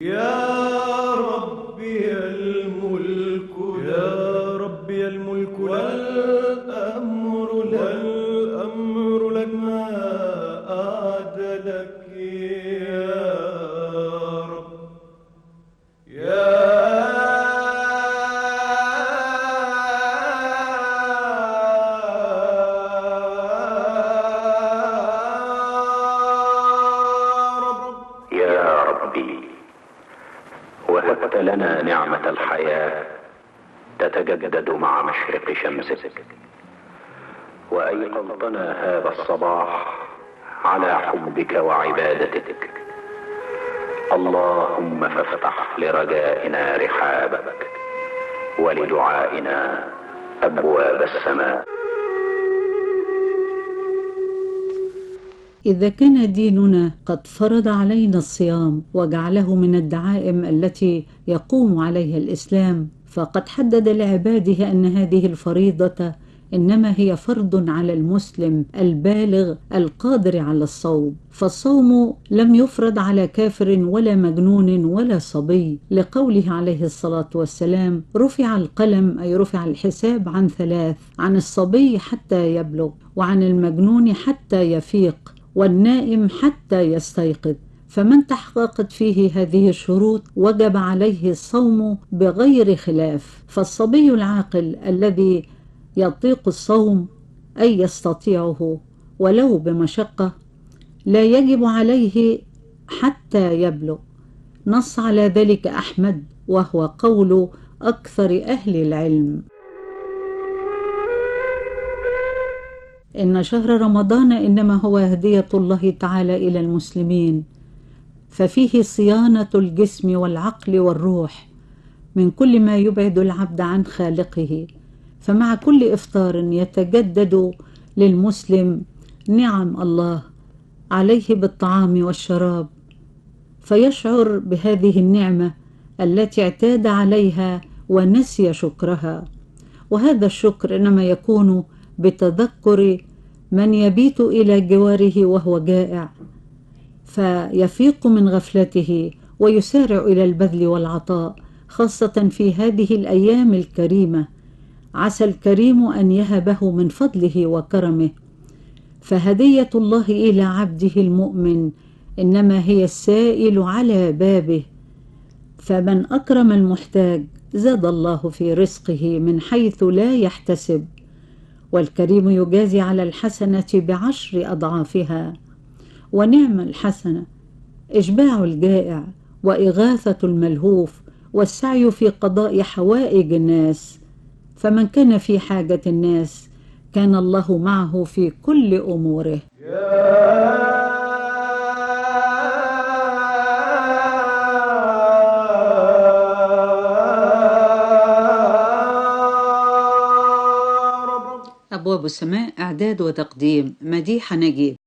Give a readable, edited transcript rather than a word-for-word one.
يا ربي الملك، يا ربي الملك والأمر لك ما أعدلك يا رب. يا يا ربي، وهبت لنا نعمة الحياة تتجدد مع مشرق شمسك، وأيقظتنا هذا الصباح على حبك وعبادتك. اللهم فافتح لرجائنا رحابك، ولدعائنا أبواب السماء. إذا كان ديننا قد فرض علينا الصيام وجعله من الدعائم التي يقوم عليها الإسلام، فقد حدد لعباده أن هذه الفريضة إنما هي فرض على المسلم البالغ القادر على الصوم، فالصوم لم يفرض على كافر ولا مجنون ولا صبي، لقوله عليه الصلاة والسلام: رفع القلم، أي رفع الحساب عن ثلاث: عن الصبي حتى يبلغ، وعن المجنون حتى يفيق، والنائم حتى يستيقظ. فمن تحققت فيه هذه الشروط وجب عليه الصوم بغير خلاف. فالصبي العاقل الذي يطيق الصوم أي يستطيعه ولو بمشقة لا يجب عليه حتى يبلغ. نص على ذلك أحمد، وهو قول أكثر أهل العلم. إن شهر رمضان إنما هو هدية الله تعالى إلى المسلمين، ففيه صيانة الجسم والعقل والروح من كل ما يبعد العبد عن خالقه. فمع كل إفطار يتجدد للمسلم نعم الله عليه بالطعام والشراب، فيشعر بهذه النعمة التي اعتاد عليها ونسي شكرها. وهذا الشكر إنما يكون بتذكر من يبيت إلى جواره وهو جائع، فيفيق من غفلته ويسارع إلى البذل والعطاء، خاصة في هذه الأيام الكريمة. عسى الكريم أن يهبه من فضله وكرمه. فهدية الله إلى عبده المؤمن إنما هي السائل على بابه، فمن أكرم المحتاج زاد الله في رزقه من حيث لا يحتسب، والكريم يجازي على الحسنة ب10 أضعافها. ونعم الحسنة إشباع الجائع وإغاثة الملهوف والسعي في قضاء حوائج الناس. فمن كان في حاجة الناس كان الله معه في كل أموره. أبواب السماء، إعداد وتقديم مديحة نجيب.